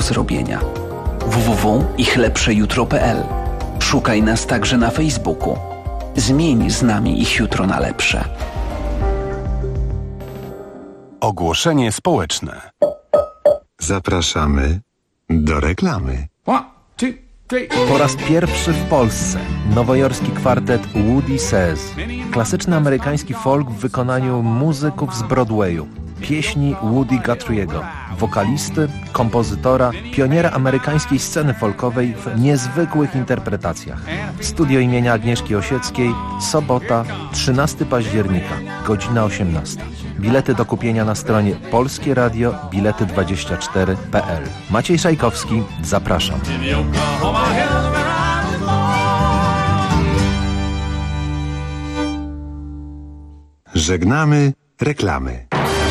zrobienia. www.ichlepszejutro.pl. Szukaj nas także na Facebooku. Zmień z nami ich jutro na lepsze. Ogłoszenie społeczne. Zapraszamy do reklamy. Po raz pierwszy w Polsce nowojorski kwartet Woody Says. Klasyczny amerykański folk w wykonaniu muzyków z Broadwayu. Pieśni Woody Guthrie'ego, wokalisty, kompozytora, pioniera amerykańskiej sceny folkowej w niezwykłych interpretacjach. Studio imienia Agnieszki Osieckiej, sobota, 13 października, godzina 18. Bilety do kupienia na stronie polskieradio-bilety24.pl. Maciej Szajkowski, zapraszam. Żegnamy reklamy.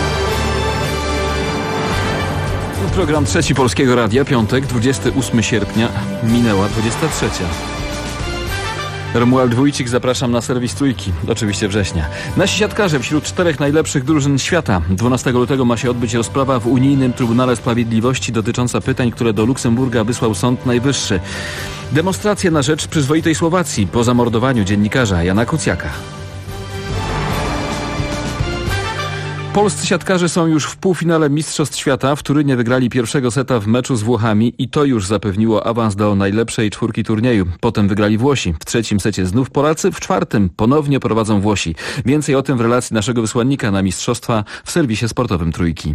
Program Trzeci Polskiego Radia, piątek, 28 sierpnia, minęła 23. Romuald Wójcik, zapraszam na serwis Trójki, oczywiście września. Nasi siatkarze wśród 4 najlepszych drużyn świata. 12 lutego ma się odbyć rozprawa w Unijnym Trybunale Sprawiedliwości dotycząca pytań, które do Luksemburga wysłał Sąd Najwyższy. Demonstracje na rzecz przyzwoitej Słowacji po zamordowaniu dziennikarza Jana Kuciaka. Polscy siatkarze są już w półfinale Mistrzostw Świata. W Turynie wygrali pierwszego seta w meczu z Włochami i to już zapewniło awans do najlepszej 4 turnieju. Potem wygrali Włosi. W 3. secie znów Polacy, w 4. ponownie prowadzą Włosi. Więcej o tym w relacji naszego wysłannika na mistrzostwa w serwisie sportowym Trójki.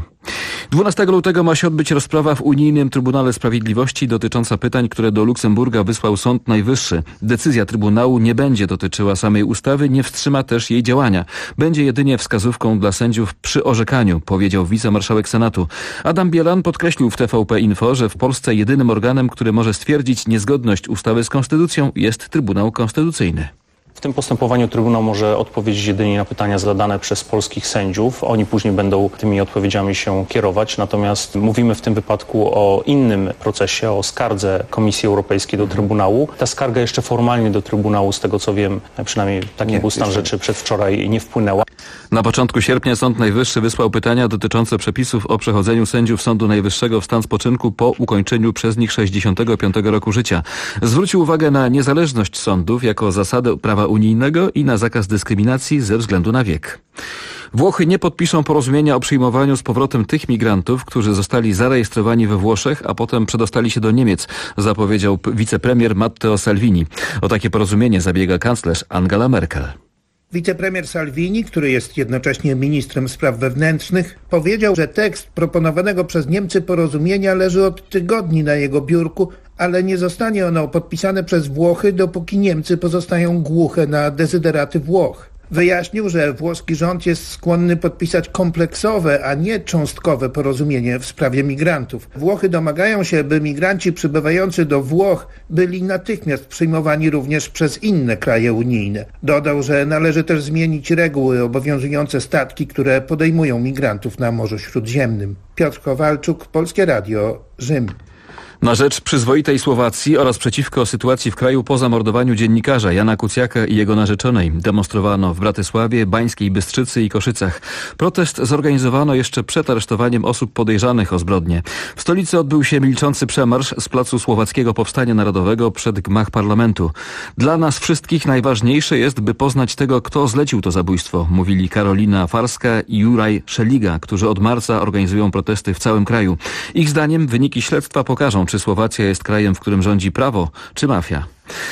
12 lutego ma się odbyć rozprawa w Unijnym Trybunale Sprawiedliwości dotycząca pytań, które do Luksemburga wysłał Sąd Najwyższy. Decyzja Trybunału nie będzie dotyczyła samej ustawy, nie wstrzyma też jej działania. Będzie jedynie wskazówką dla sędziów przy orzekaniu, powiedział wicemarszałek Senatu. Adam Bielan podkreślił w TVP Info, że w Polsce jedynym organem, który może stwierdzić niezgodność ustawy z konstytucją, jest Trybunał Konstytucyjny. W tym postępowaniu Trybunał może odpowiedzieć jedynie na pytania zadane przez polskich sędziów. Oni później będą tymi odpowiedziami się kierować. Natomiast mówimy w tym wypadku o innym procesie, o skardze Komisji Europejskiej do Trybunału. Ta skarga jeszcze formalnie do Trybunału, z tego co wiem, przynajmniej taki był stan rzeczy przedwczoraj, nie wpłynęła. Na początku sierpnia Sąd Najwyższy wysłał pytania dotyczące przepisów o przechodzeniu sędziów Sądu Najwyższego w stan spoczynku po ukończeniu przez nich 65 roku życia. Zwrócił uwagę na niezależność sądów jako zasadę prawa unijnego i na zakaz dyskryminacji ze względu na wiek. Włochy nie podpiszą porozumienia o przyjmowaniu z powrotem tych migrantów, którzy zostali zarejestrowani we Włoszech, a potem przedostali się do Niemiec, zapowiedział wicepremier Matteo Salvini. O takie porozumienie zabiega kanclerz Angela Merkel. Wicepremier Salvini, który jest jednocześnie ministrem spraw wewnętrznych, powiedział, że tekst proponowanego przez Niemcy porozumienia leży od tygodni na jego biurku, ale nie zostanie ono podpisane przez Włochy, dopóki Niemcy pozostają głuche na dezyderaty Włoch. Wyjaśnił, że włoski rząd jest skłonny podpisać kompleksowe, a nie cząstkowe porozumienie w sprawie migrantów. Włochy domagają się, by migranci przybywający do Włoch byli natychmiast przyjmowani również przez inne kraje unijne. Dodał, że należy też zmienić reguły obowiązujące statki, które podejmują migrantów na Morzu Śródziemnym. Piotr Kowalczuk, Polskie Radio, Rzym. Na rzecz przyzwoitej Słowacji oraz przeciwko sytuacji w kraju po zamordowaniu dziennikarza Jana Kuciaka i jego narzeczonej demonstrowano w Bratysławie, Bańskiej Bystrzycy i Koszycach. Protest zorganizowano jeszcze przed aresztowaniem osób podejrzanych o zbrodnie. W stolicy odbył się milczący przemarsz z placu Słowackiego Powstania Narodowego przed gmach parlamentu. Dla nas wszystkich najważniejsze jest, by poznać tego, kto zlecił to zabójstwo, mówili Karolina Farska i Juraj Szeliga, którzy od marca organizują protesty w całym kraju. Ich zdaniem wyniki śledztwa pokażą, czy Słowacja jest krajem, w którym rządzi prawo, czy mafia.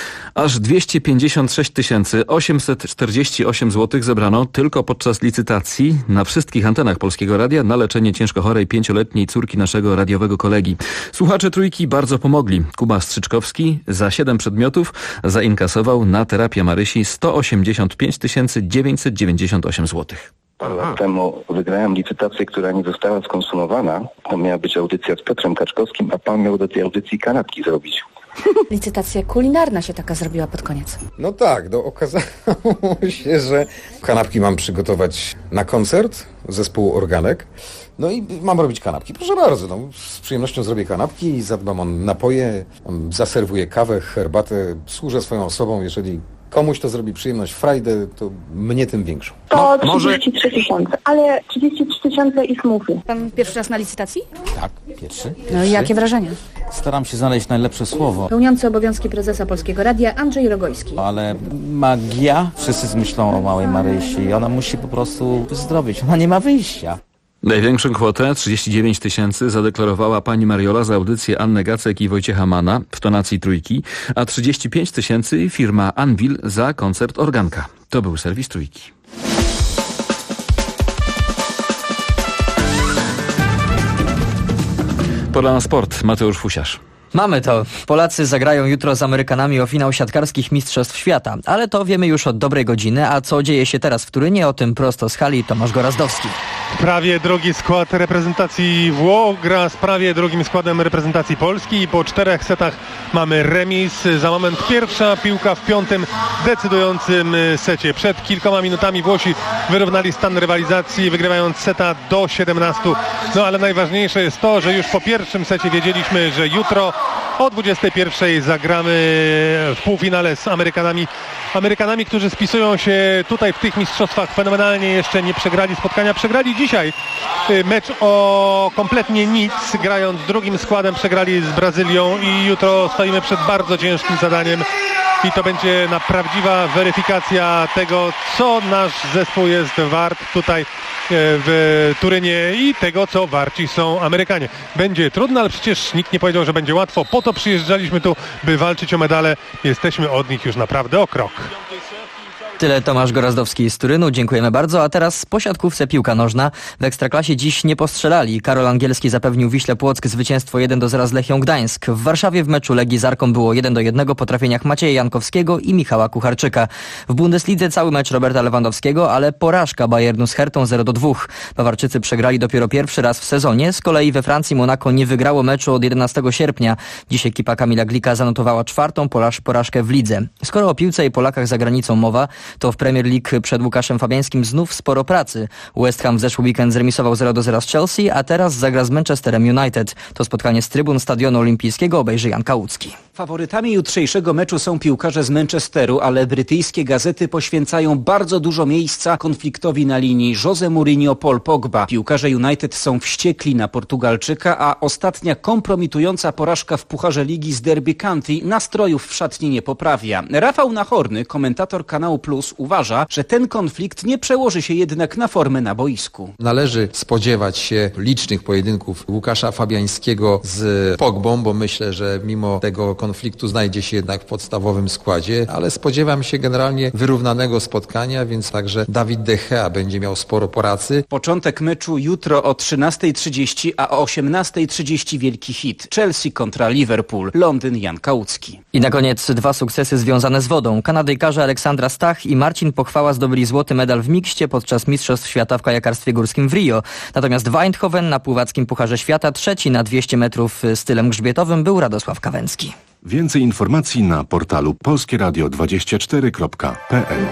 Aż 256 848 zł zebrano tylko podczas licytacji na wszystkich antenach Polskiego Radia na leczenie ciężko chorej 5-letniej córki naszego radiowego kolegi. Słuchacze Trójki bardzo pomogli. Kuba Strzyczkowski za 7 przedmiotów zainkasował na terapię Marysi 185 998 zł. Parę lat temu wygrałem licytację, która nie została skonsumowana. To miała być audycja z Piotrem Kaczkowskim, a pan miał do tej audycji kanapki zrobić. Licytacja kulinarna się taka zrobiła pod koniec. No tak, okazało się, że kanapki mam przygotować na koncert zespołu Organek. No i mam robić kanapki. Proszę bardzo, z przyjemnością zrobię kanapki i zadbam o napoje, zaserwuję kawę, herbatę, służę swoją osobą, jeżeli komuś to zrobi przyjemność, frajdę, to mnie tym większą. To 33 tysiące, ale 33 tysiące i smoothie. Pan pierwszy raz na licytacji? Tak, Pierwszy. No i jakie wrażenia? Staram się znaleźć najlepsze słowo. Pełniący obowiązki prezesa Polskiego Radia Andrzej Rogojski. Ale magia? Wszyscy myślą o małej Marysi i ona musi po prostu wyzdrowieć. Ona nie ma wyjścia. Największą kwotę, 39 000, zadeklarowała pani Mariola za audycję Anny Gacek i Wojciecha Mana w tonacji Trójki, a 35 000 firma Anvil za koncert Organka. To był serwis Trójki. Pora na sport. Mateusz Fusiarz. Mamy to. Polacy zagrają jutro z Amerykanami o finał siatkarskich Mistrzostw Świata. Ale to wiemy już od dobrej godziny. A co dzieje się teraz w Turynie? O tym prosto z hali Tomasz Gorazdowski. Prawie drugi skład reprezentacji Włoch gra z prawie drugim składem reprezentacji Polski i po 4 setach mamy remis. Za moment pierwsza piłka w 5. decydującym secie. Przed kilkoma minutami Włosi wyrównali stan rywalizacji, wygrywając seta do 17. No ale najważniejsze jest to, że już po pierwszym secie wiedzieliśmy, że jutro o 21 zagramy w półfinale z Amerykanami, którzy spisują się tutaj w tych mistrzostwach fenomenalnie, jeszcze nie przegrali spotkania. Przegrali dzisiaj mecz o kompletnie nic, grając drugim składem przegrali z Brazylią i jutro stoimy przed bardzo ciężkim zadaniem i to będzie prawdziwa weryfikacja tego, co nasz zespół jest wart tutaj w Turynie i tego, co warci są Amerykanie. Będzie trudno, ale przecież nikt nie powiedział, że będzie łatwo. Po to przyjeżdżaliśmy tu, by walczyć o medale. Jesteśmy od nich już naprawdę o krok. Tyle Tomasz Gorazdowski z Turynu, dziękujemy bardzo. A teraz po siatkówce piłka nożna. W Ekstraklasie dziś nie postrzelali. Karol Angielski zapewnił Wiśle Płock zwycięstwo 1-0 z Lechią Gdańsk. W Warszawie w meczu Legii z Arką było 1-1 po trafieniach Macieja Jankowskiego i Michała Kucharczyka. W Bundeslidze cały mecz Roberta Lewandowskiego, ale porażka Bayernu z Hertą 0-2. Bawarczycy przegrali dopiero pierwszy raz w sezonie. Z kolei we Francji Monako nie wygrało meczu od 11 sierpnia. Dziś ekipa Kamila Glika zanotowała 4. porażkę w lidze. Skoro o piłce i Polakach za granicą mowa, to w Premier League przed Łukaszem Fabiańskim znów sporo pracy. West Ham w zeszły weekend zremisował 0-0 z Chelsea, a teraz zagra z Manchesterem United. To spotkanie z trybun Stadionu Olimpijskiego obejrzy Jan Kałucki. Faworytami jutrzejszego meczu są piłkarze z Manchesteru, ale brytyjskie gazety poświęcają bardzo dużo miejsca konfliktowi na linii Jose Mourinho-Paul Pogba. Piłkarze United są wściekli na Portugalczyka, a ostatnia kompromitująca porażka w Pucharze Ligi z Derby County nastrojów w szatni nie poprawia. Rafał Nachorny, komentator Kanału Plus, uważa, że ten konflikt nie przełoży się jednak na formę na boisku. Należy spodziewać się licznych pojedynków Łukasza Fabiańskiego z Pogbą, bo myślę, że mimo tego konfliktu znajdzie się jednak w podstawowym składzie, ale spodziewam się generalnie wyrównanego spotkania, więc także Dawid De Gea będzie miał sporo pracy. Początek meczu jutro o 13:30, a o 18:30 wielki hit. Chelsea kontra Liverpool. Londyn, Jan Kałucki. I na koniec 2 sukcesy związane z wodą. Kanadyjkarze Aleksandra Stach i Marcin Pochwała zdobyli złoty medal w mikście podczas Mistrzostw Świata w kajakarstwie górskim w Rio. Natomiast w Eindhoven na pływackim Pucharze Świata trzeci na 200 metrów stylem grzbietowym był Radosław Kawęcki. Więcej informacji na portalu polskieradio24.pl.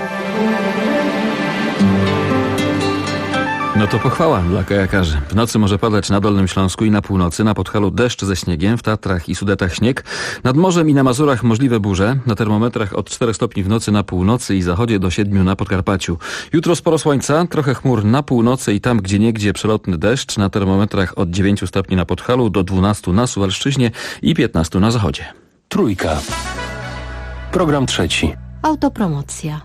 No to pochwała dla kajakarzy. W nocy może padać na Dolnym Śląsku i na północy, na Podhalu deszcz ze śniegiem, w Tatrach i Sudetach śnieg. Nad morzem i na Mazurach możliwe burze. Na termometrach od 4 stopni w nocy na północy i zachodzie do 7 na Podkarpaciu. Jutro sporo słońca, trochę chmur na północy i tam gdzieniegdzie przelotny deszcz. Na termometrach od 9 stopni na Podhalu do 12 na Suwalszczyźnie i 15 na zachodzie. Trójka. Program trzeci. Autopromocja.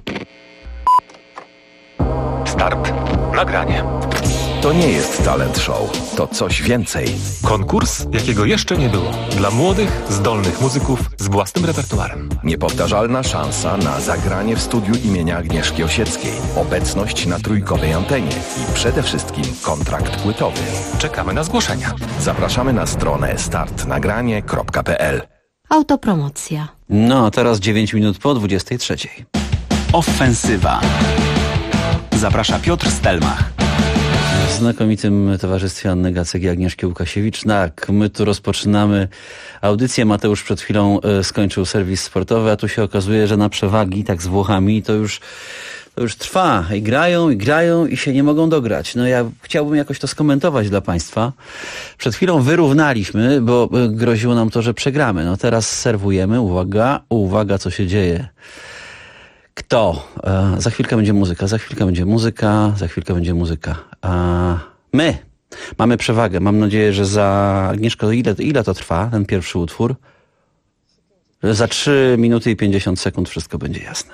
Start. Nagranie. To nie jest talent show, to coś więcej. Konkurs, jakiego jeszcze nie było. Dla młodych, zdolnych muzyków z własnym repertuarem. Niepowtarzalna szansa na zagranie w studiu imienia Agnieszki Osieckiej. Obecność na trójkowej antenie i przede wszystkim kontrakt płytowy. Czekamy na zgłoszenia. Zapraszamy na stronę startnagranie.pl. Autopromocja. No, teraz 9 minut po 23. Ofensywa. Zaprasza Piotr Stelmach. W znakomitym towarzystwie Anny Gacek i Agnieszki Łukasiewicz. Tak, my tu rozpoczynamy audycję. Mateusz przed chwilą skończył serwis sportowy, a tu się okazuje, że na przewagi, tak z Włochami, to już trwa. I grają i się nie mogą dograć. No ja chciałbym jakoś to skomentować dla Państwa. Przed chwilą wyrównaliśmy, bo groziło nam to, że przegramy. No teraz serwujemy. Uwaga, co się dzieje. Kto? Za chwilkę będzie muzyka. A my. Mamy przewagę. Mam nadzieję, że Agnieszko, ile to trwa, ten pierwszy utwór? Że za 3 minuty i 50 sekund wszystko będzie jasne.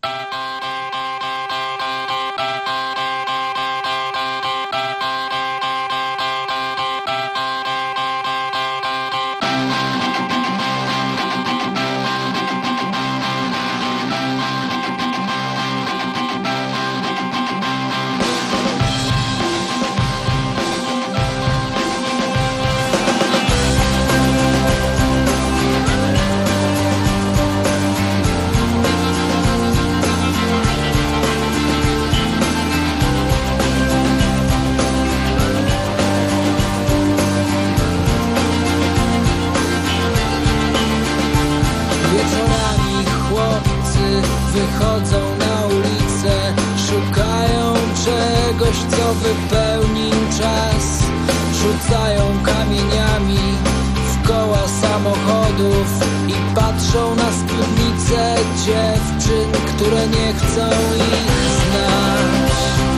Wypełni czas, rzucają kamieniami w koła samochodów i patrzą na spódnice dziewczyn, które nie chcą ich znać.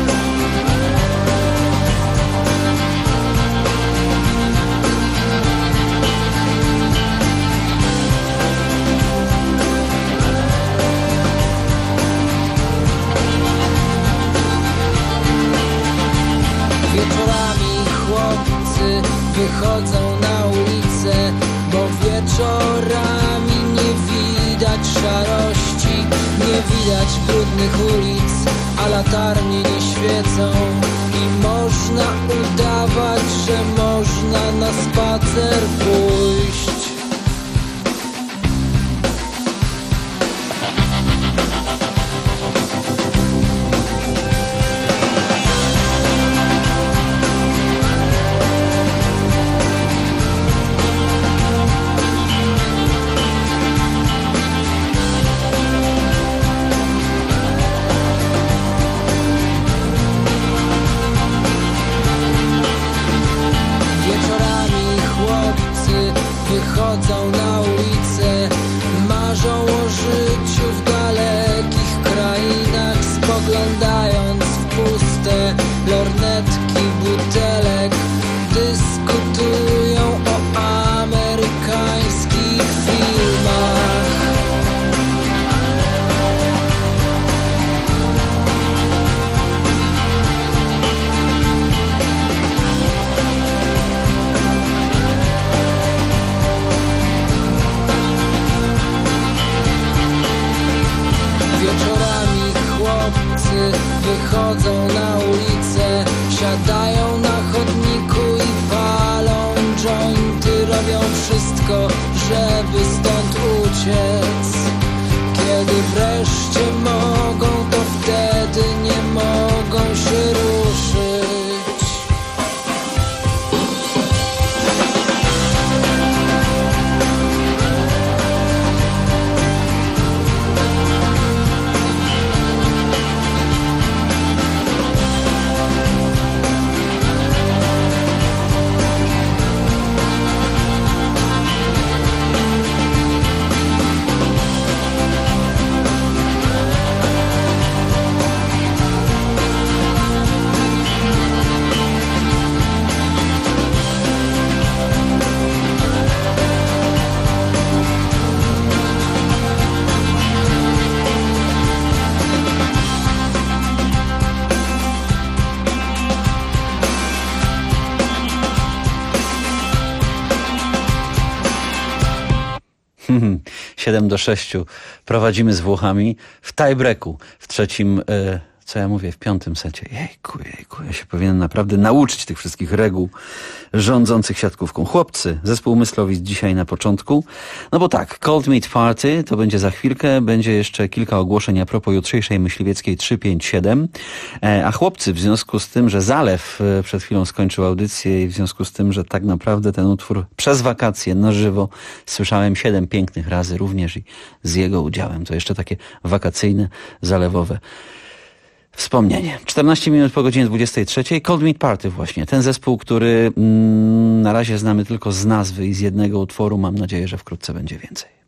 Wieczorami chłopcy wychodzą na ulicę, bo wieczorami nie widać szarości, nie widać brudnych ulic, a latarnie nie świecą i można udawać, że można na spacer pójść. Wychodzą na ulicę, marzą o życiu w dalekich krainach, spoglądając w puste lornetki butelek, dyskutują o amerykańskich filmach. Wieczorami chłopcy wychodzą na ulicę, siadają na chodniku i palą jointy, robią wszystko, żeby stąd uciec. Kiedy wreszcie mogą, to wtedy nie mogą się ruszyć. Hmm, 7-6 prowadzimy z Włochami w tiebreaku, w trzecim, co ja mówię, w piątym secie. Jejku, ja się powinienem naprawdę nauczyć tych wszystkich reguł rządzących siatkówką. Chłopcy, zespół Myslowic dzisiaj na początku. No bo tak, Cold Meat Party to będzie za chwilkę, będzie jeszcze kilka ogłoszeń a propos jutrzejszej Myśliwieckiej 357. A chłopcy, w związku z tym, że Zalew przed chwilą skończył audycję i w związku z tym, że tak naprawdę ten utwór przez wakacje na żywo słyszałem 7 pięknych razy, również i z jego udziałem. To jeszcze takie wakacyjne, zalewowe wspomnienie. 14 minut po godzinie 23. Cold Meat Party właśnie. Ten zespół, który na razie znamy tylko z nazwy i z jednego utworu. Mam nadzieję, że wkrótce będzie więcej.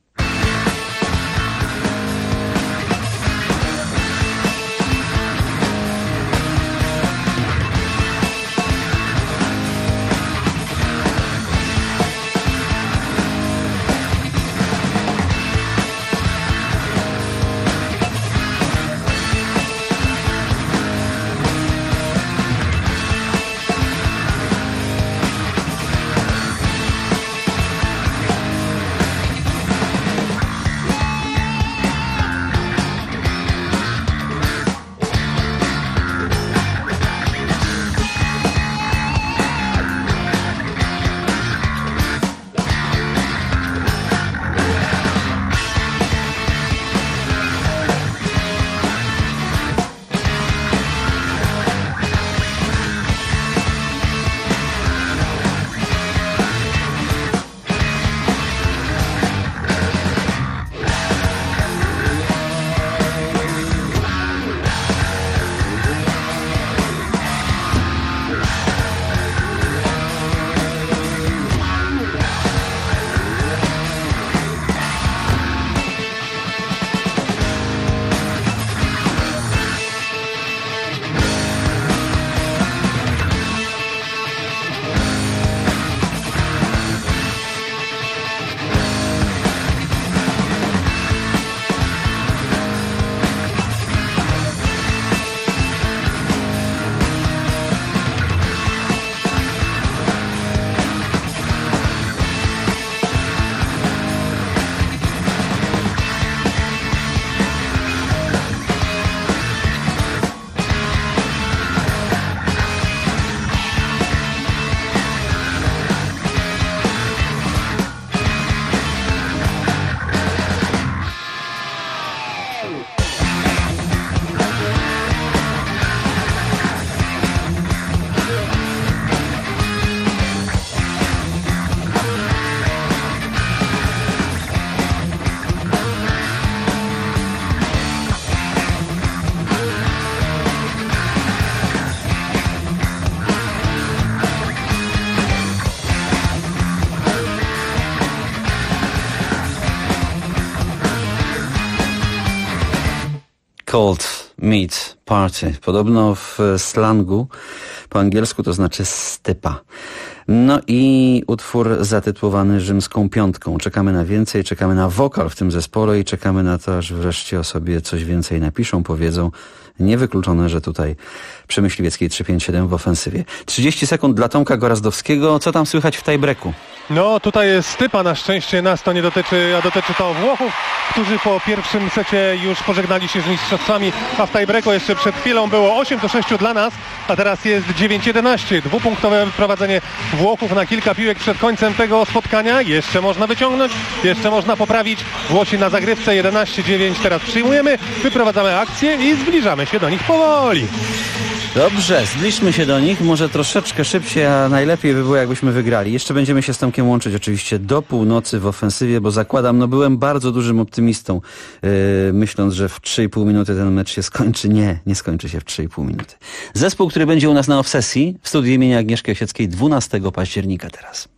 Cold Meat Party. Podobno w slangu po angielsku to znaczy stypa. No i utwór zatytułowany Rzymską Piątką. Czekamy na więcej, czekamy na wokal w tym zespole i czekamy na to, aż wreszcie o sobie coś więcej napiszą, powiedzą. Niewykluczone, że tutaj przy Myśliwieckiej 357 w ofensywie. 30 sekund dla Tomka Gorazdowskiego. Co tam słychać w tiebreaku? No tutaj jest stypa, na szczęście nas to nie dotyczy, a dotyczy to Włochów, którzy po pierwszym secie już pożegnali się z mistrzostwami, a w tiebreaku jeszcze przed chwilą było 8-6 dla nas, a teraz jest 9-11. Dwupunktowe wyprowadzenie Włochów na kilka piłek przed końcem tego spotkania. Jeszcze można wyciągnąć, jeszcze można poprawić. Włosi na zagrywce 11-9 teraz przyjmujemy, wyprowadzamy akcję i zbliżamy się do nich powoli. Dobrze, zbliżmy się do nich, może troszeczkę szybciej, a najlepiej by było, jakbyśmy wygrali. Jeszcze będziemy się z Tomkiem łączyć oczywiście do północy w ofensywie, bo zakładam, byłem bardzo dużym optymistą, myśląc, że w 3,5 minuty ten mecz się skończy. Nie skończy się w 3,5 minuty. Zespół, który będzie u nas na Obsesji w studiu imienia Agnieszki Osieckiej 12 października teraz.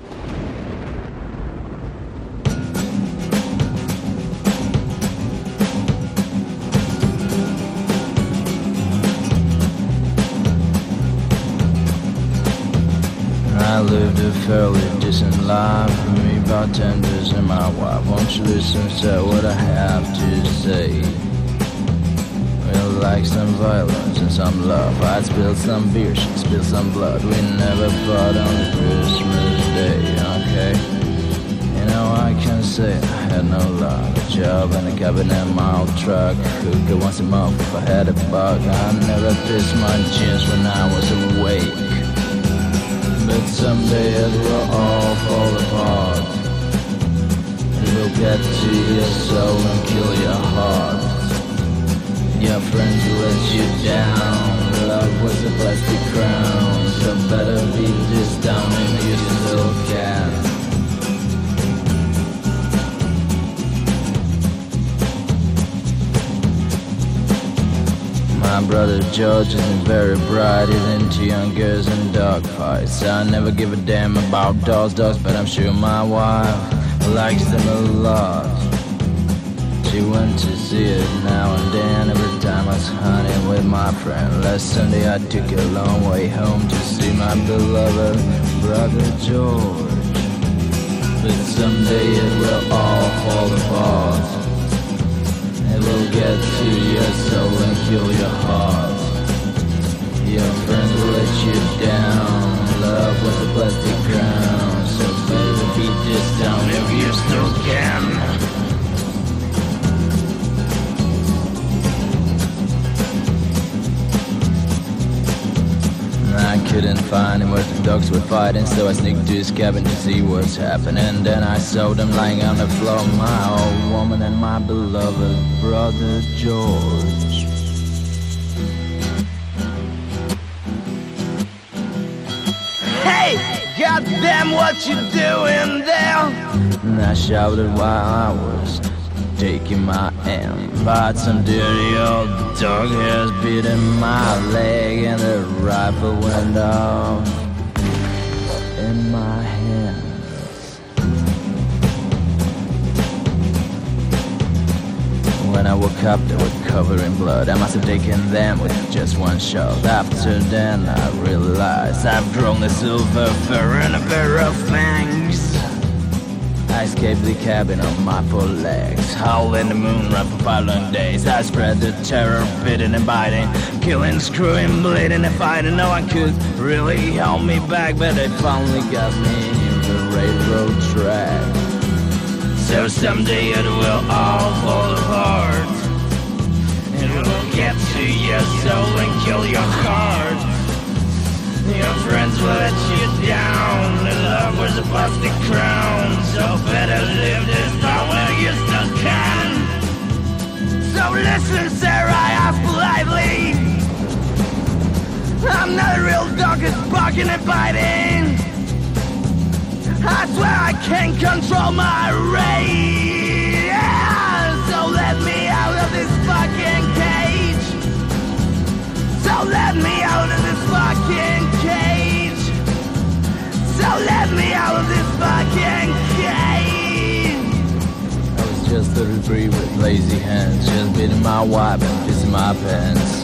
I lived a fairly decent life for me, bartenders and my wife. Won't you listen to what I have to say? We'll like some violence and some love. I'd spill some beer, she'd spill some blood. We never fought on Christmas Day, okay? You know I can say I had no luck. A job and a cabin in my old truck. Hookah once a month if I had a buck. I never pissed my jeans when I was awake. But someday it will all fall apart. It will get to your soul and kill your heart. Your friends will let you down. Love was a plastic crown. So better beat this down if you still can. My brother George isn't very bright. He's into young girls and dogfights. I never give a damn about dogs, but I'm sure my wife likes them a lot. She went to see it now and then. Every time I was hunting with my friend. Last Sunday I took a long way home to see my beloved brother George. But someday it will all fall apart. It will get to your soul and kill your heart. Your friends will let you down. Love was a plastic crown. So better beat this down if you still can. I couldn't find him where the dogs were fighting, so I sneaked to his cabin to see what's happening. Then I saw them lying on the floor, my old woman and my beloved brother George. Hey, goddamn, what you doing there? And I shouted while I was taking my aim. But some dirty old dog has beaten my leg, and the rifle went off in my hands. When I woke up, they were covered in blood. I must have taken them with just one shot. After then, I realized I've grown a silver fur and a pair of fangs. I escaped the cabin on my poor legs, howl in the moonlight for 5 long days. I spread the terror, biting and biting, killing, screwing, bleeding and fighting. No one could really hold me back, but they finally got me in the railroad track. So someday it will all fall apart. It will get to your soul and kill your heart. Your friends will let you down. And love was a plastic crown. So better live this time while you still can. So listen, sir, I ask politely. I'm not a real dog who's barking and biting. I swear I can't control my rage. Yeah, so let me out of this fucking cage. So let me out of this fucking cage. So let me out of this fucking cage. I was just 33 with lazy hands, just beating my wife and pissing my pants.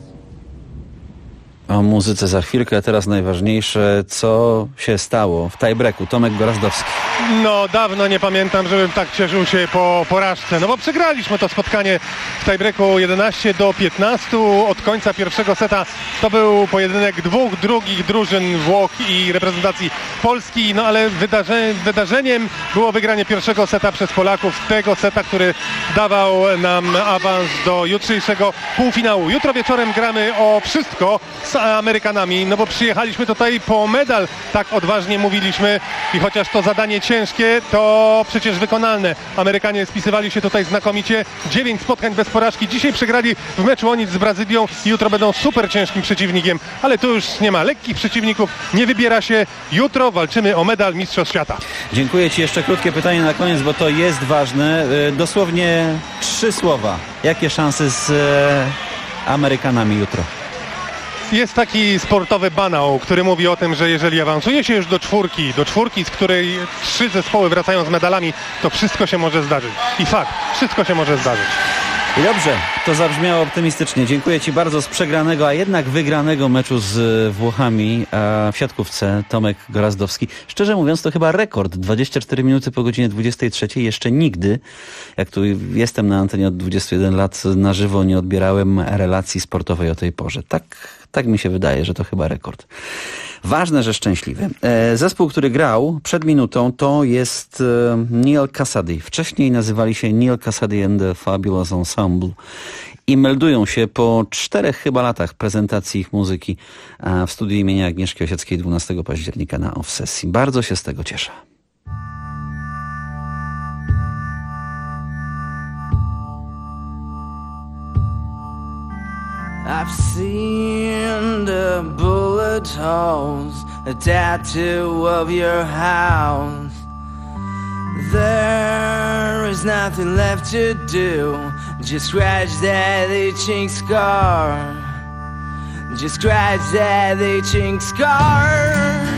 O muzyce za chwilkę, teraz najważniejsze, co się stało w tiebreaku. Tomek Gorazdowski. No, dawno nie pamiętam, żebym tak cieszył się po porażce. No bo przegraliśmy to spotkanie w tiebreaku 11-15. Od końca pierwszego seta to był pojedynek dwóch drugich drużyn Włoch i reprezentacji Polski. No ale wydarzeniem było wygranie pierwszego seta przez Polaków. Tego seta, który dawał nam awans do jutrzejszego półfinału. Jutro wieczorem gramy o wszystko z Amerykanami, no bo przyjechaliśmy tutaj po medal, tak odważnie mówiliśmy i chociaż to zadanie ciężkie, to przecież wykonalne. Amerykanie spisywali się tutaj znakomicie, 9 spotkań bez porażki, dzisiaj przegrali w meczu o nic z Brazylią i jutro będą super ciężkim przeciwnikiem, ale tu już nie ma lekkich przeciwników, nie wybiera się, jutro walczymy o medal Mistrzostw Świata. Dziękuję Ci, jeszcze krótkie pytanie na koniec, bo to jest ważne, dosłownie 3 słowa. Jakie szanse z Amerykanami jutro? Jest taki sportowy banał, który mówi o tym, że jeżeli awansuje się już do czwórki, z której 3 zespoły wracają z medalami, to wszystko się może zdarzyć. I fakt, wszystko się może zdarzyć. I dobrze, to zabrzmiało optymistycznie. Dziękuję Ci bardzo z przegranego, a jednak wygranego meczu z Włochami w siatkówce. Tomek Gorazdowski. Szczerze mówiąc, to chyba rekord. 24 minuty po godzinie 23. Jeszcze nigdy, jak tu jestem na antenie od 21 lat, na żywo nie odbierałem relacji sportowej o tej porze. Tak mi się wydaje, że to chyba rekord. Ważne, że szczęśliwy. Zespół, który grał przed minutą, to jest Neal Cassady. Wcześniej nazywali się Neal Cassady and the Fabulous Ensemble i meldują się po 4 chyba latach prezentacji ich muzyki w studiu imienia Agnieszki Osieckiej 12 października na Off-Sesji. Bardzo się z tego cieszę. I've seen the bullet holes, a tattoo of your house. There is nothing left to do, just scratch that itching scar. Just scratch that itching scar.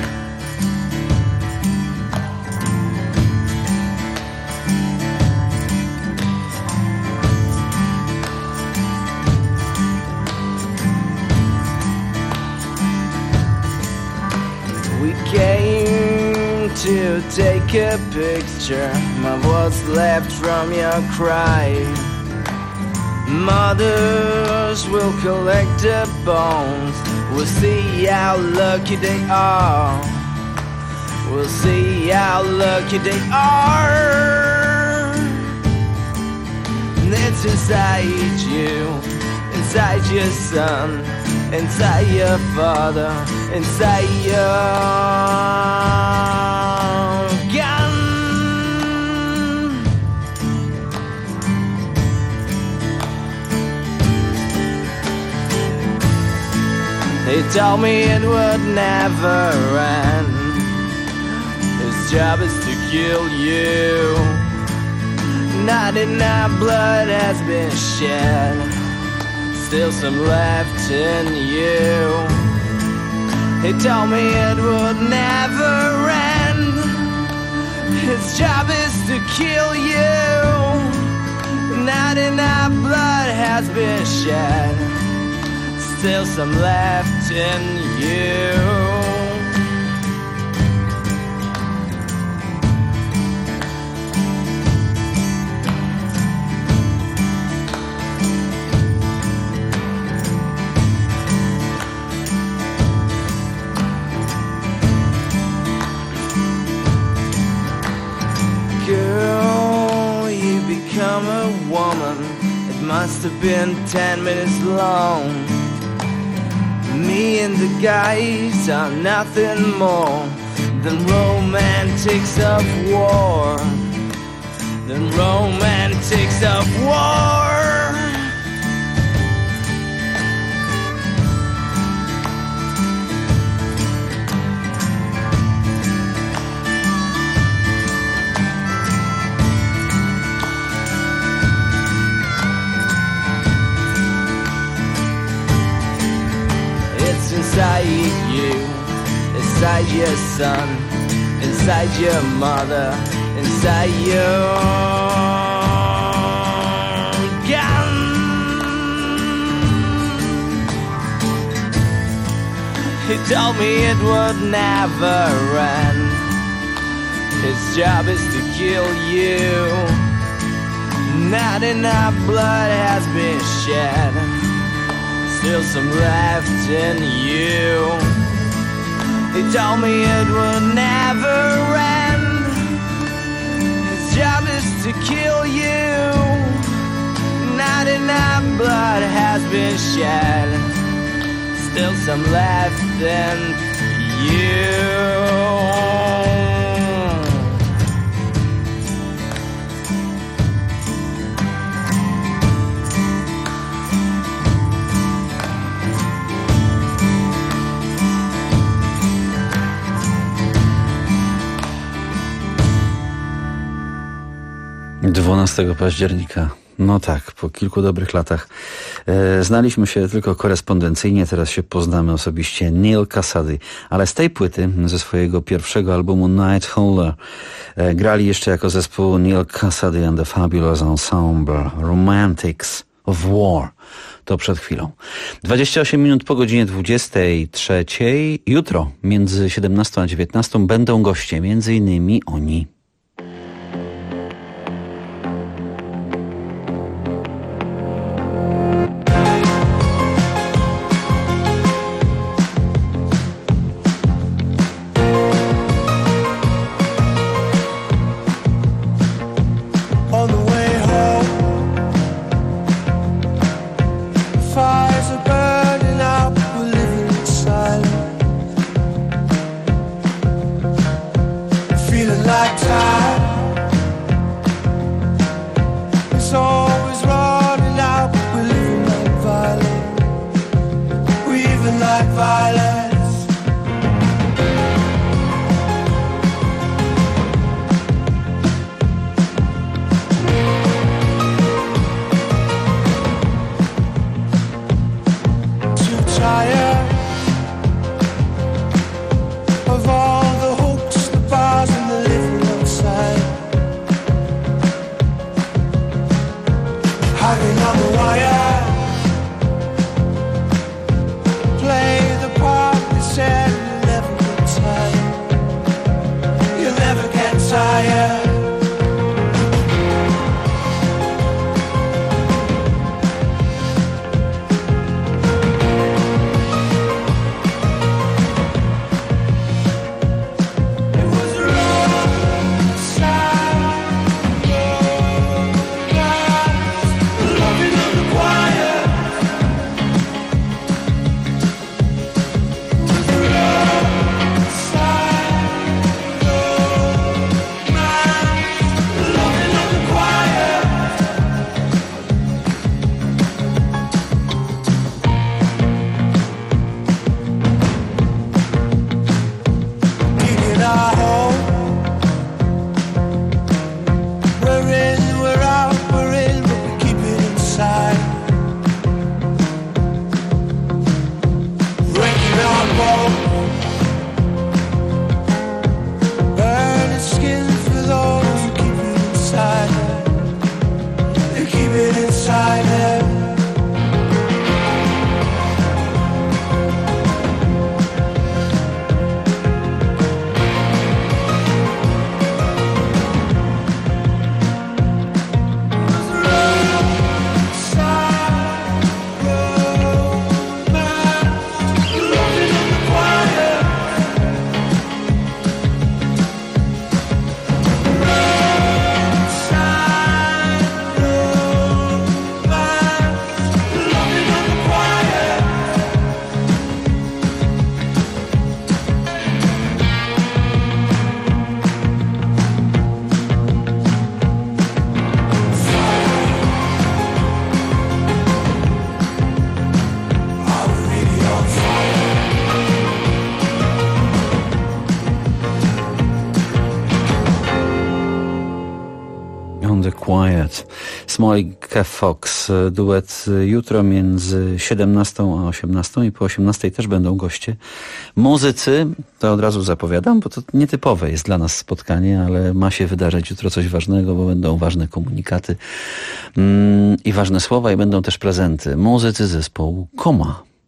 We came to take a picture of what's left from your cry. Mothers will collect the bones. We'll see how lucky they are. We'll see how lucky they are. And it's inside you, inside your son, inside your father, inside your gun. They told me it would never end. His job is to kill you. Not enough blood has been shed, still some left in you. They told me it would never end. His job is to kill you. Not enough blood has been shed, still some left in you. Girl, you become a woman. It must have been 10 minutes long. Me and the guys are nothing more than romantics of war. Than romantics of war. Inside you, inside your son, inside your mother, inside your He told me it would never end. His job is to kill you. Not enough blood has been shed, still some left in you. He told me it would never end. His job is to kill you. Not enough blood has been shed, still some left in you. 12 października. No tak, po kilku dobrych latach znaliśmy się tylko korespondencyjnie, teraz się poznamy osobiście. Neal Cassady, ale z tej płyty, ze swojego pierwszego albumu Nighthauler, grali jeszcze jako zespół Neal Cassady and the Fabulous Ensemble, Romantics of War. To przed chwilą. 28 minut po godzinie 23. Jutro między 17 a 19 będą goście, między innymi oni. Small Cat Fox, duet jutro między 17 a 18 i po 18 też będą goście. Muzycy, to od razu zapowiadam, bo to nietypowe jest dla nas spotkanie, ale ma się wydarzyć jutro coś ważnego, bo będą ważne komunikaty i ważne słowa i będą też prezenty. Muzycy zespołu Koma.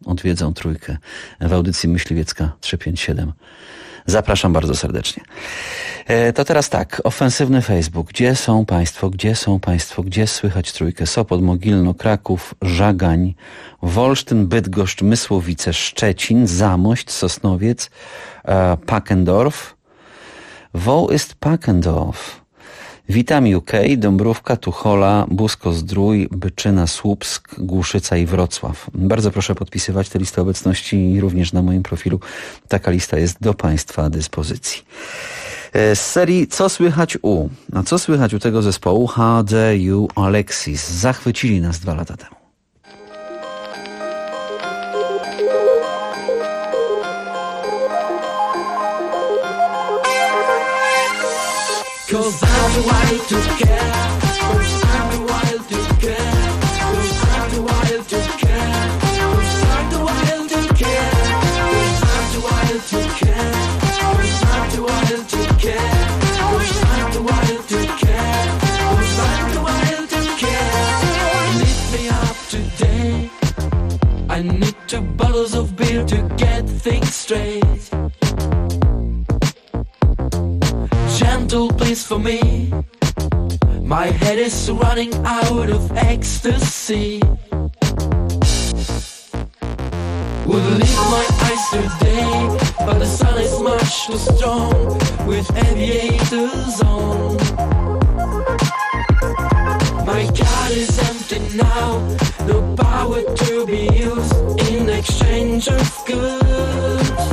odwiedzą Trójkę w audycji Myśliwiecka 357. Zapraszam bardzo serdecznie. To teraz tak, ofensywny Facebook. Gdzie są Państwo? Gdzie są Państwo? Gdzie słychać Trójkę? Sopot, Mogilno, Kraków, Żagań, Wolsztyn, Bydgoszcz, Mysłowice, Szczecin, Zamość, Sosnowiec, Pakendorf. Wo ist Pakendorf? Witam UK, Dąbrówka, Tuchola, Busko-Zdrój, Byczyna, Słupsk, Głuszyca i Wrocław. Bardzo proszę podpisywać tę listę obecności również na moim profilu. Taka lista jest do Państwa dyspozycji. Z serii Co słychać u? A co słychać u tego zespołu? How Dare You Alexis. Zachwycili nas 2 lata temu. Cause I'm too wild to care. Cause I'm too wild to care. Cause I'm too wild to care. Cause I'm too wild to care. Cause I'm too wild to care. Cause I'm too wild to care. Cause I'm too wild to care. Cause I'm too wild to care. Lift me up today. I need 2 bottles of beer to get things straight. Gentle please for me. My head is running out of ecstasy. Would leave my eyes today, but the sun is much too strong with aviators on. My card is empty now, no power to be used in exchange of goods.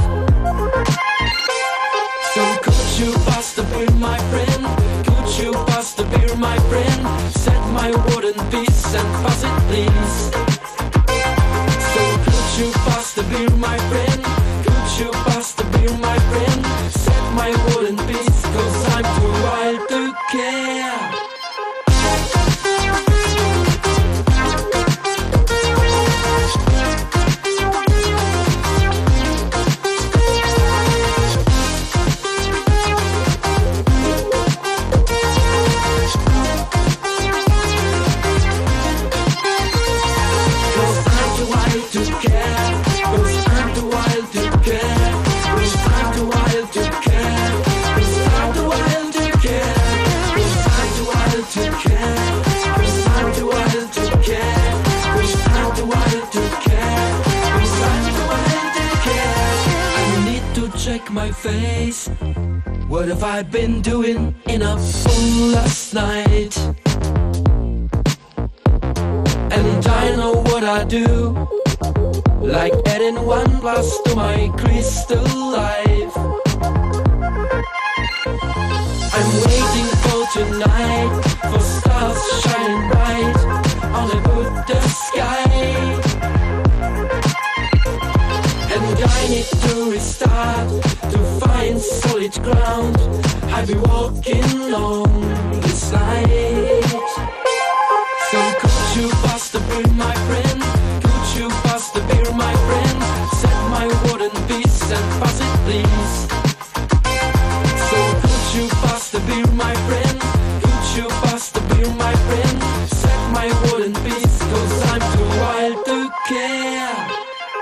So could you pass the beer, my friend? Could you pass the beer, my friend? Set my wooden piece and pass it, please. So could you pass the beer, my friend? Could you pass the beer, my friend? Set my wooden piece, 'cause I'm too wild to care. My face. What have I been doing in a fool last night? And I know what I do, like adding 1+ to my crystal life. I'm waiting for tonight, for stars shining bright on a Buddha sky. And I need to restart, to find solid ground. I'll be walking on this night. So could you pass the beer, my friend? Could you pass the beer, my friend? Set my wooden piece and pass it, please. So could you pass the beer, my friend? Could you pass the beer, my friend? Set my wooden piece, 'cause I'm too wild to care.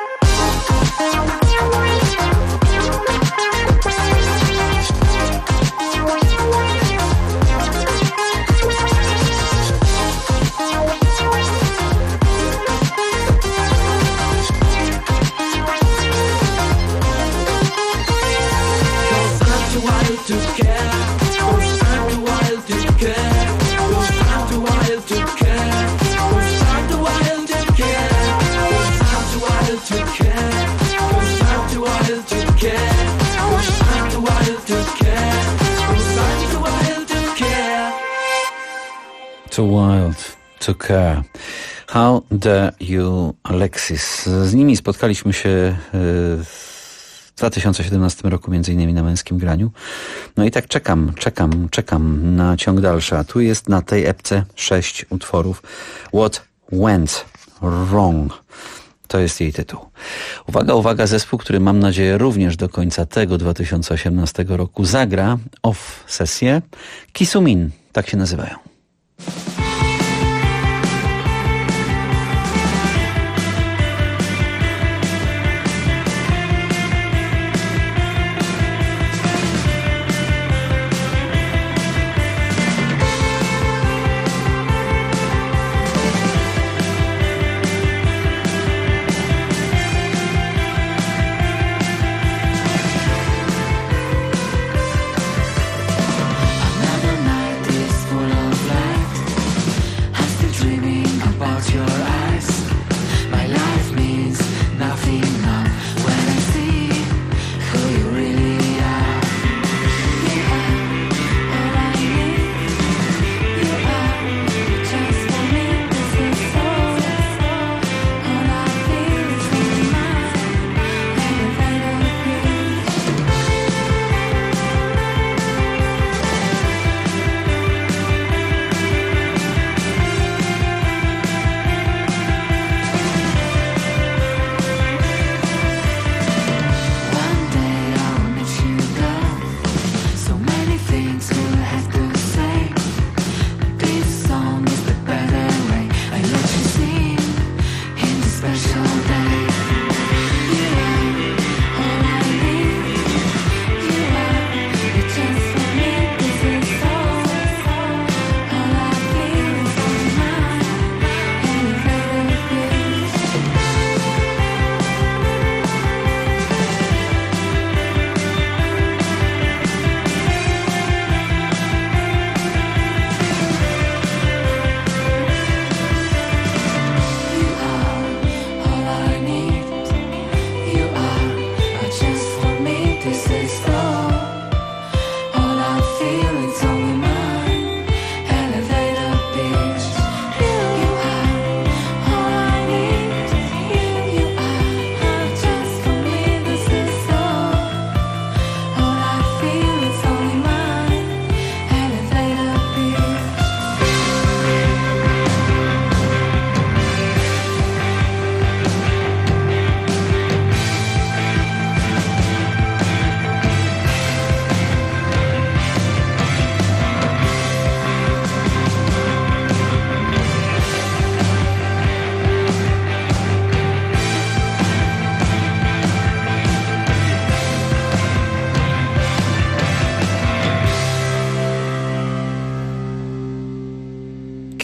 Too wild to care. How dare you, Alexis. Z nimi spotkaliśmy się w 2017 roku, między innymi na Męskim Graniu. No i tak czekam na ciąg dalszy. A tu jest na tej epce 6 utworów. What went wrong. To jest jej tytuł. Uwaga, zespół, który mam nadzieję również do końca tego 2018 roku zagra off sesję. Kisumin, tak się nazywają.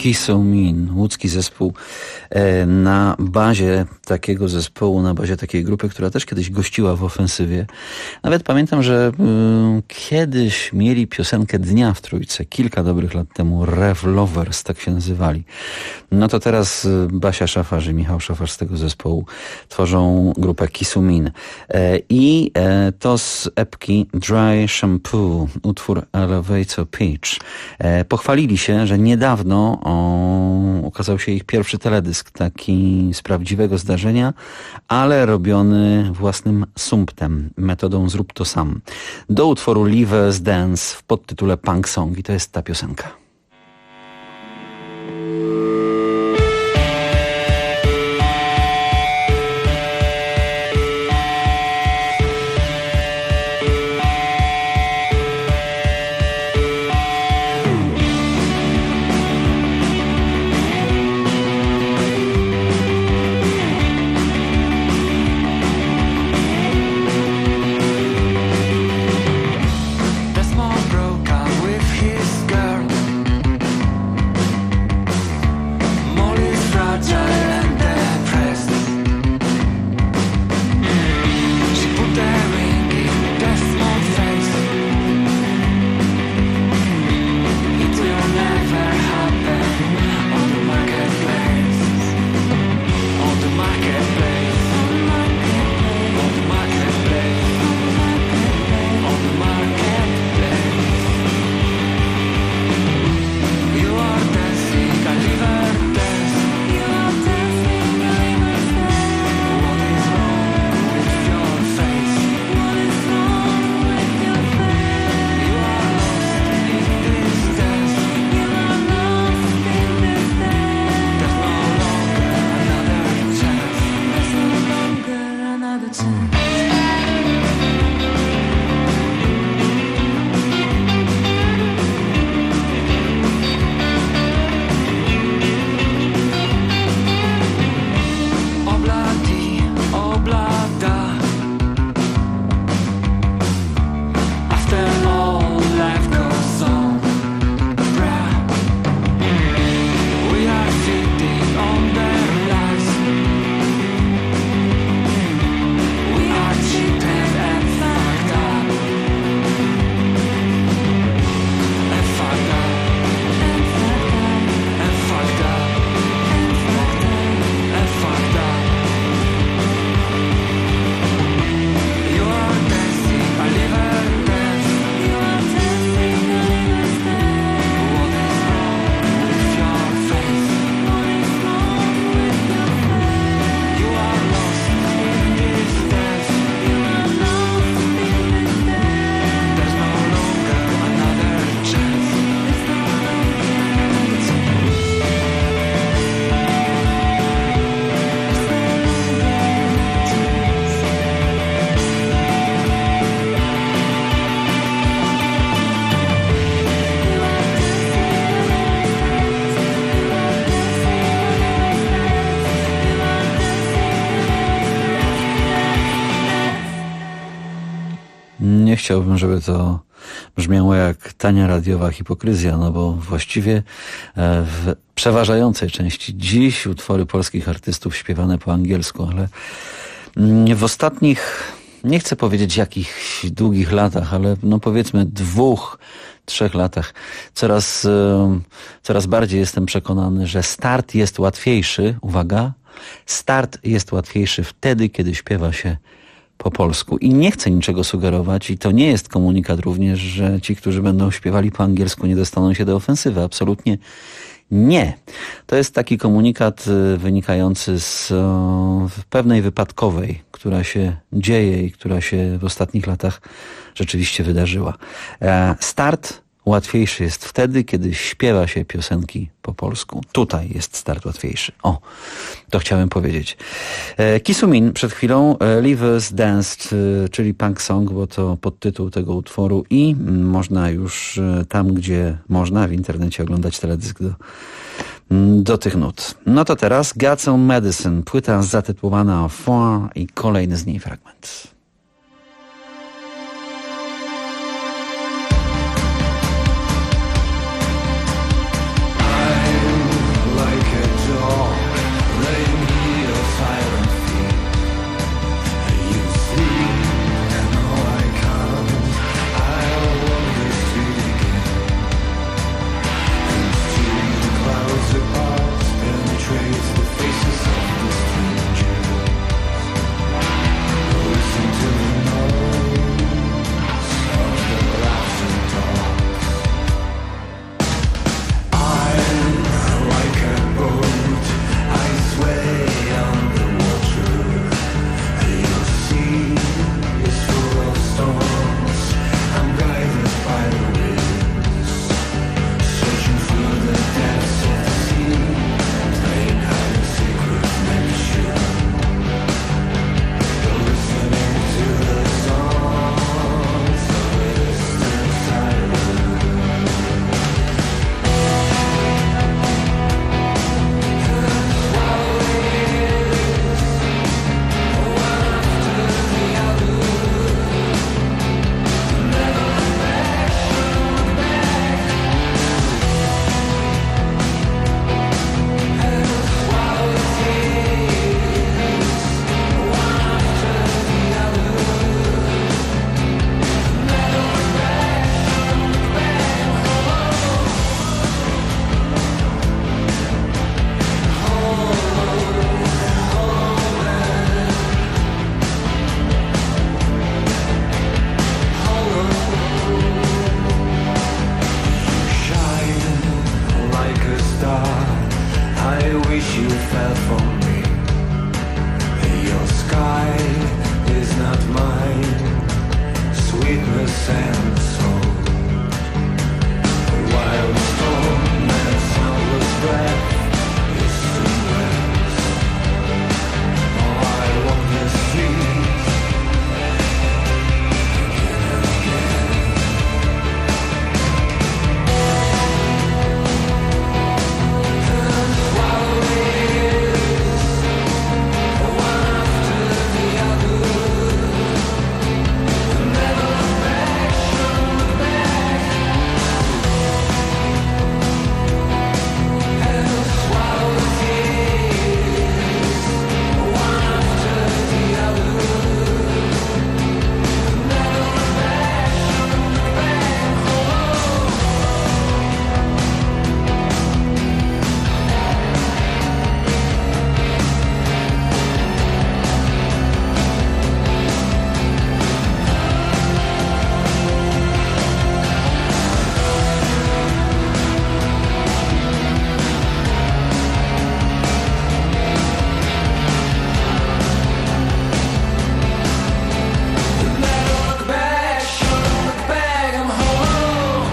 Kisomin, łódzki zespół, na bazie takiego zespołu, na bazie takiej grupy, która też kiedyś gościła w Ofensywie. Nawet pamiętam, że kiedyś mieli piosenkę Dnia w Trójce, kilka dobrych lat temu, Rev Lovers, tak się nazywali. No to teraz Basia Szafarz i Michał Szafarz z tego zespołu tworzą grupę Kisomin. I to z epki Dry Shampoo, utwór Elevator Pitch. Pochwalili się, że niedawno ukazał się ich pierwszy teledysk, taki z prawdziwego zdarzenia, ale robiony własnym sumptem, metodą zrób to sam. Do utworu Live as Dance w podtytule Punk Song i to jest ta piosenka. Nie chciałbym, żeby to brzmiało jak tania radiowa hipokryzja, no bo właściwie w przeważającej części dziś utwory polskich artystów śpiewane po angielsku, ale w ostatnich, nie chcę powiedzieć jakichś długich latach, ale no powiedzmy 2-3 latach coraz bardziej jestem przekonany, że start jest łatwiejszy, uwaga, start jest łatwiejszy wtedy, kiedy śpiewa się po polsku. I nie chcę niczego sugerować i to nie jest komunikat również, że ci, którzy będą śpiewali po angielsku, nie dostaną się do ofensywy. Absolutnie nie. To jest taki komunikat wynikający z pewnej wypadkowej, która się dzieje i która się w ostatnich latach rzeczywiście wydarzyła. Start łatwiejszy jest wtedy, kiedy śpiewa się piosenki po polsku. Tutaj jest start łatwiejszy. O, to chciałem powiedzieć. Kisomin przed chwilą, Live as Dance, czyli punk song, bo to podtytuł tego utworu i można już tam, gdzie można w internecie oglądać teledysk do tych nut. No to teraz God's Own Medicine, płyta zatytułowana Four i kolejny z niej fragment. I'm wish you fell for me. Your sky is not mine, sweetness and soul. A wild storm and soundless breath is to rest. Oh, I walk the streets again and again. And while it is one after the other, never look back, look back. And while it is one after the other, never look back, look back. Look back, look back, I'm home.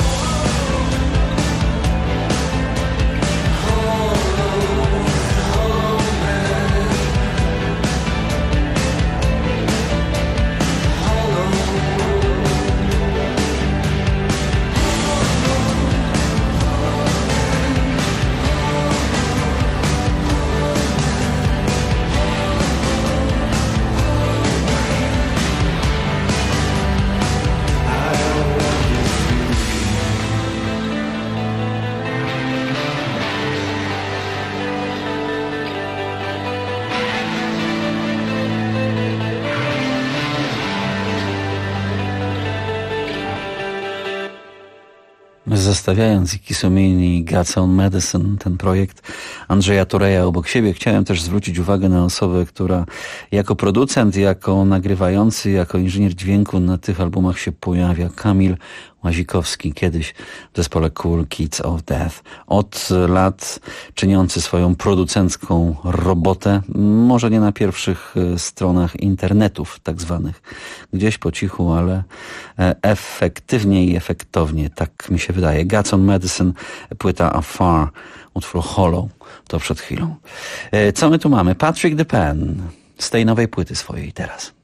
Zestawiając Ikisomini, God's Own Medicine, ten projekt Andrzeja Tureja obok siebie, chciałem też zwrócić uwagę na osobę, która jako producent, jako nagrywający, jako inżynier dźwięku na tych albumach się pojawia. Kamil Łazikowski, kiedyś w zespole Cool Kids of Death. Od lat czyniący swoją producencką robotę, może nie na pierwszych stronach internetów tak zwanych, gdzieś po cichu, ale efektywnie i efektownie, tak mi się wydaje. God's Own Medicine, płyta Afar, utwór Hollow, to przed chwilą. Co my tu mamy? Patrick the Pen z tej nowej płyty swojej teraz.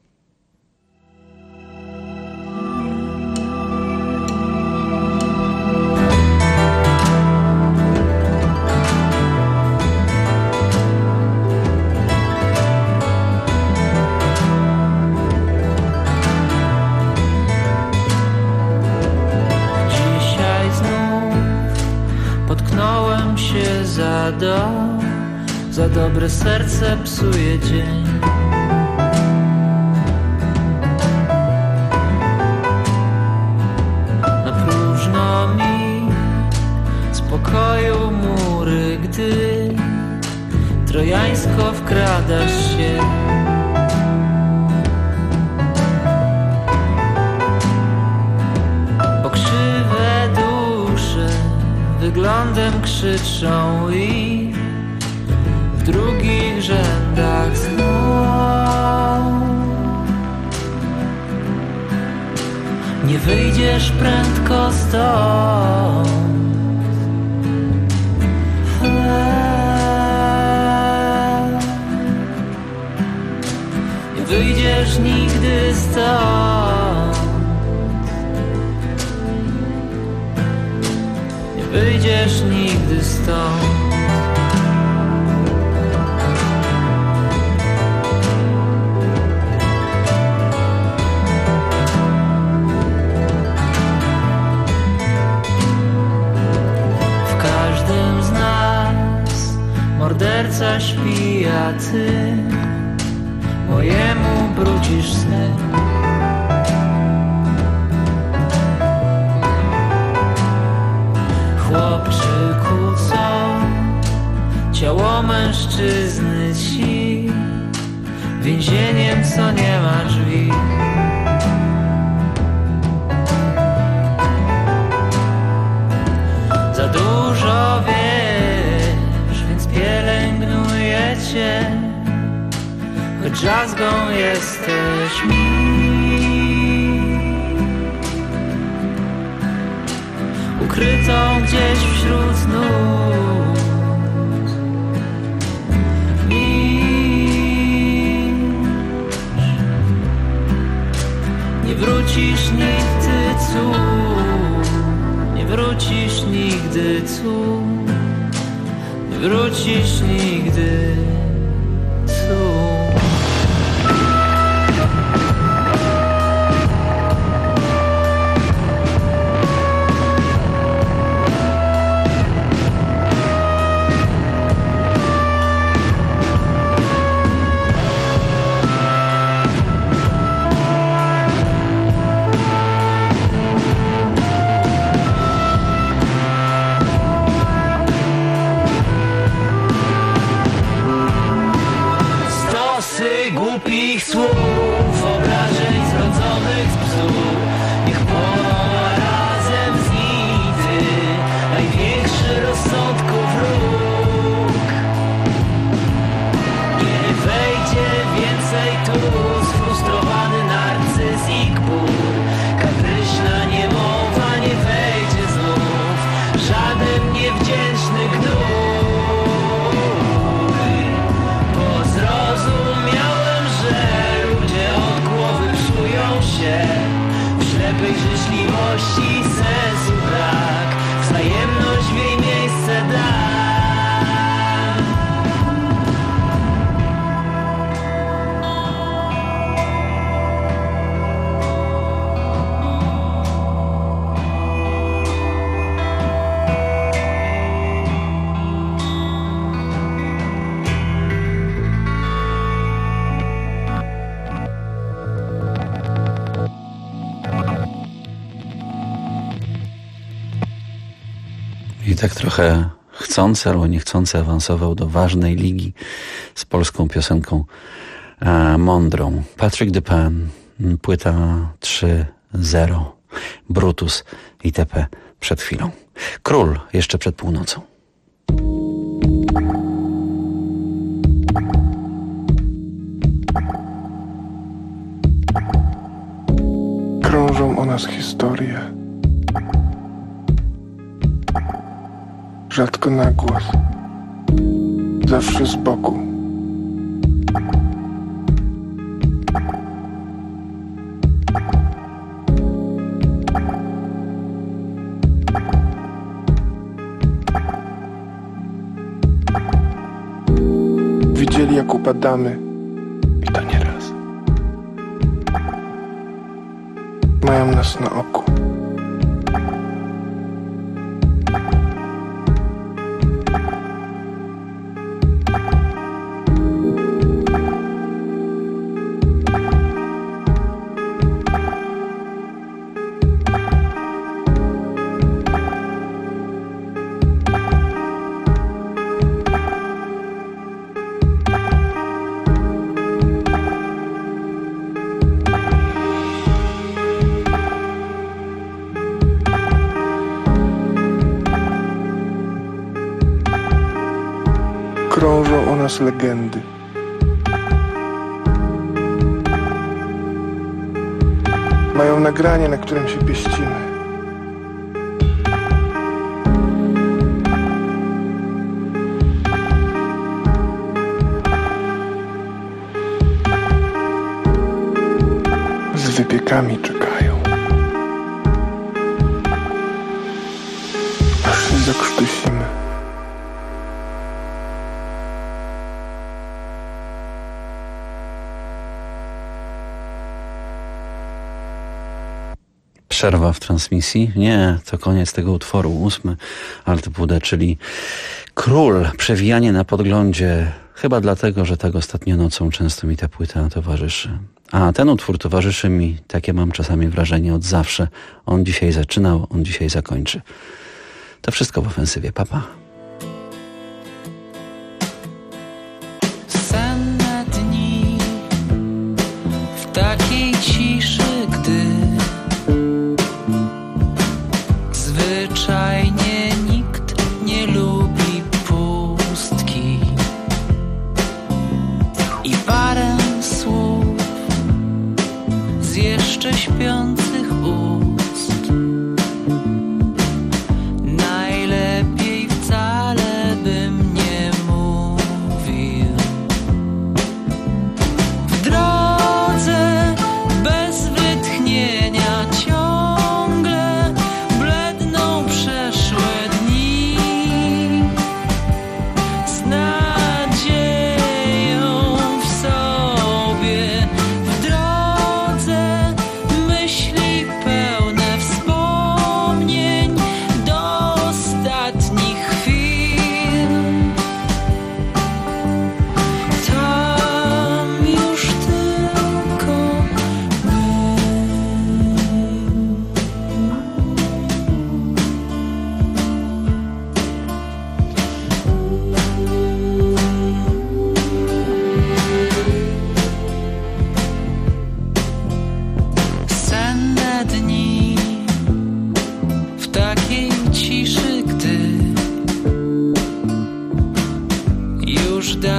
Potknąłem się za dobre serce psuje dzień. Na próżno mi z pokoju mury, gdy trojańsko wkradasz się. Pokrzywe dusze wyglądem krzyczą i w drugich rzędach sną. Nie wyjdziesz prędko stąd. Nie wyjdziesz nigdy stąd. Nie wyjdziesz nigdy stąd. Morderca śpi, a ty mojemu brudzisz sny. Chłopczyku, co ciało mężczyzny ci więzieniem, co nie ma drzwi. Za dużo wiesz, więc pielęgnuj świecie, choć drzazgą jesteś mi. Ukrytą gdzieś wśród nut nie wrócisz nigdy tu, nie wrócisz nigdy tu, nie wrócisz nigdy tu. Głupich słów, obrażeń zrodzonych z bzdur, niech płoną razem z nity największy rozsądków wróg. Nie wejdzie więcej tu sfrustrowany narcyz i kbór, kapryśna niemowa nie wejdzie znów, żaden niewdzięczny gnój. W ślepej życzliwości sensu brak, wzajemność w jej miejsce da. I tak trochę chcący albo niechcący awansował do ważnej ligi z polską piosenką mądrą. Patrick Dupin, płyta 3.0, Brutus itp. Przed chwilą. Król jeszcze przed północą. Krążą o nas historie. Rzadko na głos, zawsze z boku. Widzieli, jak upadamy, i to nie raz. Mają nas na oku. Krążą o nas legendy. Mają nagranie, na którym się pieścimy. Z wypiekami czekają. Aż się zakrztusimy. Przerwa w transmisji? Nie, to koniec tego utworu, 8 Altitude, czyli Król, przewijanie na podglądzie. Chyba dlatego, że tak ostatnio nocą często mi ta płyta towarzyszy. A ten utwór towarzyszy mi, takie mam czasami wrażenie, od zawsze. On dzisiaj zaczynał, on dzisiaj zakończy. To wszystko w ofensywie. Pa, pa. Senne dni w takiej ciszy, gdy zwyczajnie nikt nie lubi pustki.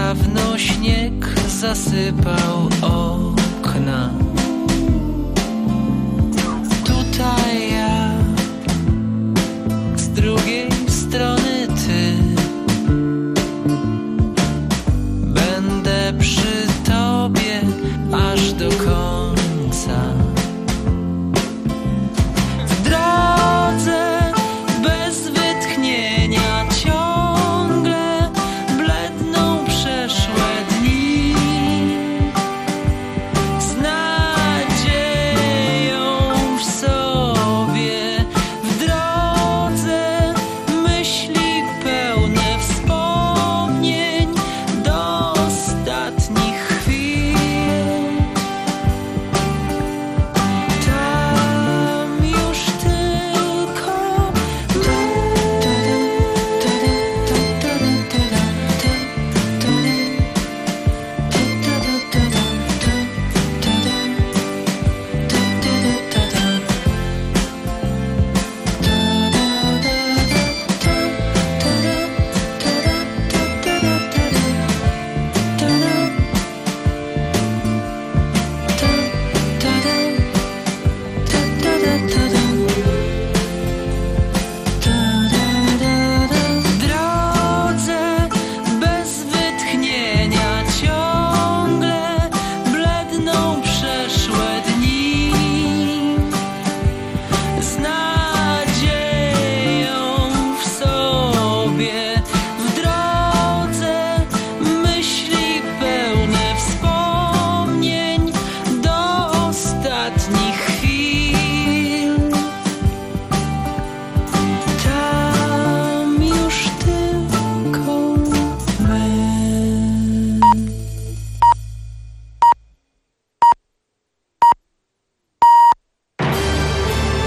dawno śnieg zasypał